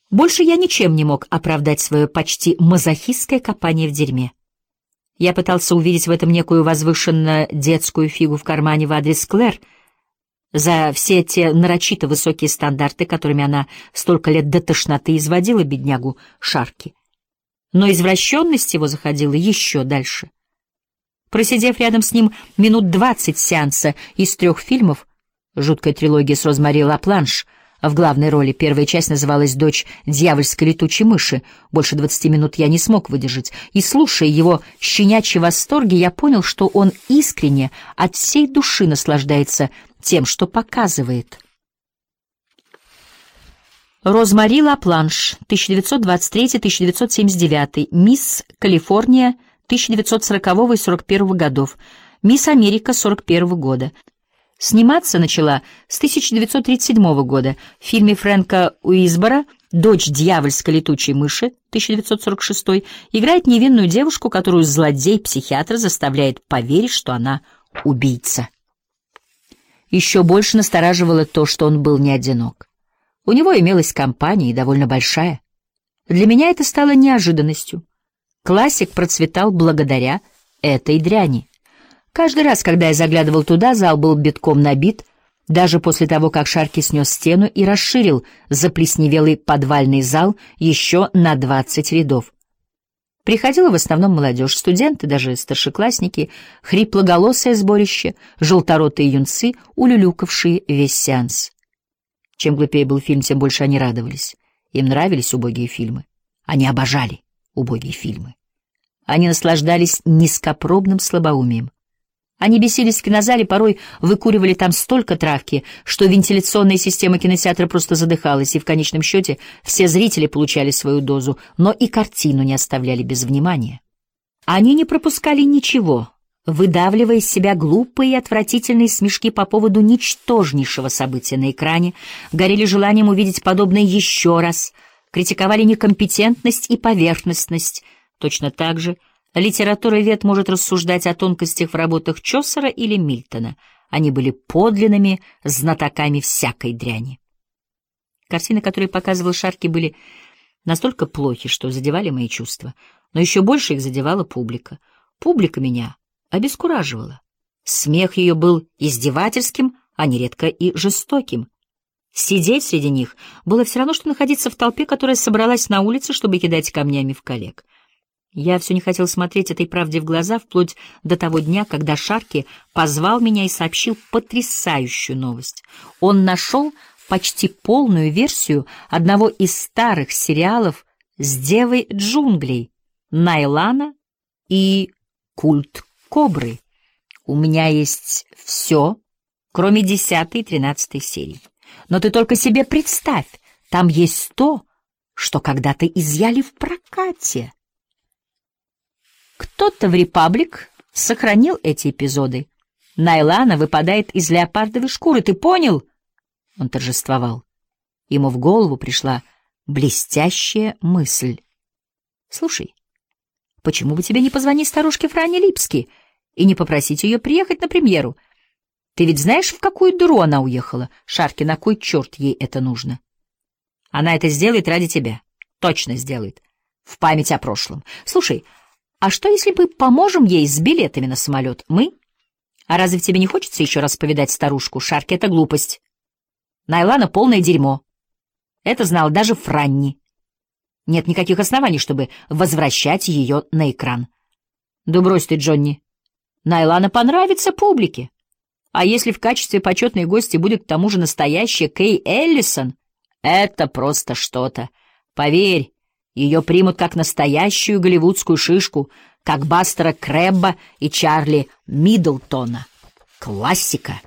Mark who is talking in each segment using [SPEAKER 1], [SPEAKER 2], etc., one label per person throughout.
[SPEAKER 1] Больше я ничем не мог оправдать свое почти мазохистское копание в дерьме. Я пытался увидеть в этом некую возвышенно детскую фигу в кармане в адрес Клэр за все те нарочито высокие стандарты, которыми она столько лет до тошноты изводила беднягу Шарки. Но извращенность его заходила еще дальше. Просидев рядом с ним минут 20 сеанса из 3 фильмов, жуткая трилогия с Розмари Лапланш, в главной роли первая часть называлась «Дочь дьявольской летучей мыши», больше 20 минут я не смог выдержать, и, слушая его щенячьи восторги, я понял, что он искренне, от всей души наслаждается тем, что показывает. Розмари Лапланш, 1923-1979, мисс Калифорния 1940 и 41 годов, мисс Америка 41 года. Сниматься начала с 1937 года в фильме Фрэнка Уизбора «Дочь дьявольской летучей мыши» 1946 играет невинную девушку, которую злодей-психиатр заставляет поверить, что она убийца. Еще больше настораживало то, что он был не одинок. У него имелась компания, и довольно большая. Для меня это стало неожиданностью. Классик процветал благодаря этой дряни. Каждый раз, когда я заглядывал туда, зал был битком набит, даже после того, как Шарки снес стену и расширил заплесневелый подвальный зал еще на 20 рядов. Приходила в основном молодежь, студенты, даже старшеклассники, хриплоголосое сборище, желторотые юнцы, улюлюкавшие весь сеанс. Чем глупее был фильм, тем больше они радовались. Им нравились убогие фильмы. Они обожали убогие фильмы. Они наслаждались низкопробным слабоумием. Они бесились в кинозале, порой выкуривали там столько травки, что вентиляционная система кинотеатра просто задыхалась, и в конечном счете все зрители получали свою дозу, но и картину не оставляли без внимания. Они не пропускали ничего, выдавливая из себя глупые и отвратительные смешки по поводу ничтожнейшего события на экране, горели желанием увидеть подобное еще раз, критиковали некомпетентность и поверхностность, точно так же литературовед может рассуждать о тонкостях в работах Чосера или Мильтона. Они были подлинными знатоками всякой дряни. Картины, которые показывал Шарки, были настолько плохи, что задевали мои чувства. Но еще больше их задевала публика. Публика меня обескураживала. Смех ее был издевательским, а нередко и жестоким. Сидеть среди них было все равно, что находиться в толпе, которая собралась на улице, чтобы кидать камнями в коллег. Я все не хотел смотреть этой правде в глаза, вплоть до того дня, когда Шарки позвал меня и сообщил потрясающую новость. Он нашел почти полную версию одного из старых сериалов с Девой джунглей, Найлана и Культ Кобры. У меня есть все, кроме 10 и 13 серий. Но ты только себе представь, там есть то, что когда-то изъяли в прокате. Кто-то в «Репаблик» сохранил эти эпизоды. Найлана выпадает из леопардовой шкуры, ты понял? Он торжествовал. Ему в голову пришла блестящая мысль. Слушай, почему бы тебе не позвонить старушке Фране Липски и не попросить ее приехать на премьеру? Ты ведь знаешь, в какую дыру она уехала? Шарки, на кой черт ей это нужно? Она это сделает ради тебя. Точно сделает. В память о прошлом. Слушай, а что, если мы поможем ей с билетами на самолет? Мы? А разве тебе не хочется еще раз повидать старушку? Шарки — это глупость. Найлана — полное дерьмо. Это знал даже Франни. Нет никаких оснований, чтобы возвращать ее на экран. Да брось ты, Джонни. Найлана понравится публике. А если в качестве почетной гости будет к тому же настоящая Кэй Эллисон, это просто что-то. Поверь, ее примут как настоящую голливудскую шишку, как Бастера Крэбба и Чарли Миддлтона. Классика.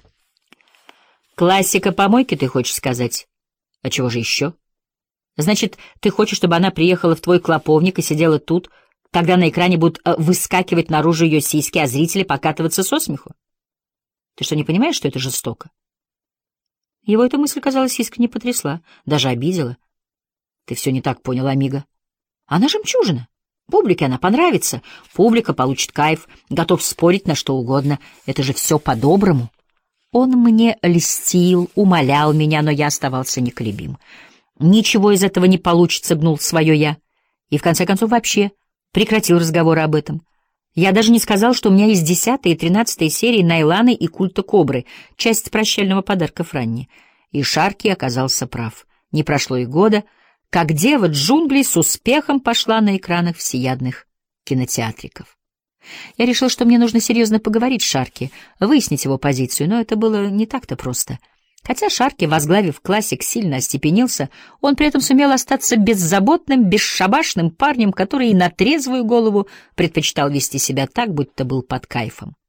[SPEAKER 1] Классика помойки, ты хочешь сказать? А чего же еще? Значит, ты хочешь, чтобы она приехала в твой клоповник и сидела тут, когда на экране будут выскакивать наружу ее сиськи, а зрители покатываться со смеху? Ты что, не понимаешь, что это жестоко? Его эта мысль, казалось, искренне потрясла, даже обидела. Ты все не так понял, амиго. Она жемчужина. Публике она понравится. Публика получит кайф, готов спорить на что угодно. Это же все по-доброму. Он мне льстил, умолял меня, но я оставался неколебим. Ничего из этого не получится, гнул свое я. И в конце концов вообще прекратил разговоры об этом. Я даже не сказал, что у меня есть 10-я и 13-я серии Найланы и Культа Кобры, часть прощального подарка Франни. И Шарки оказался прав. Не прошло и года, как дева джунглей с успехом пошла на экранах всеядных кинотеатриков. Я решил, что мне нужно серьезно поговорить с Шарки, выяснить его позицию, но это было не так-то просто. Хотя Шарки, возглавив классик, сильно остепенился, он при этом сумел остаться беззаботным, бесшабашным парнем, который и на трезвую голову предпочитал вести себя так, будто был под кайфом.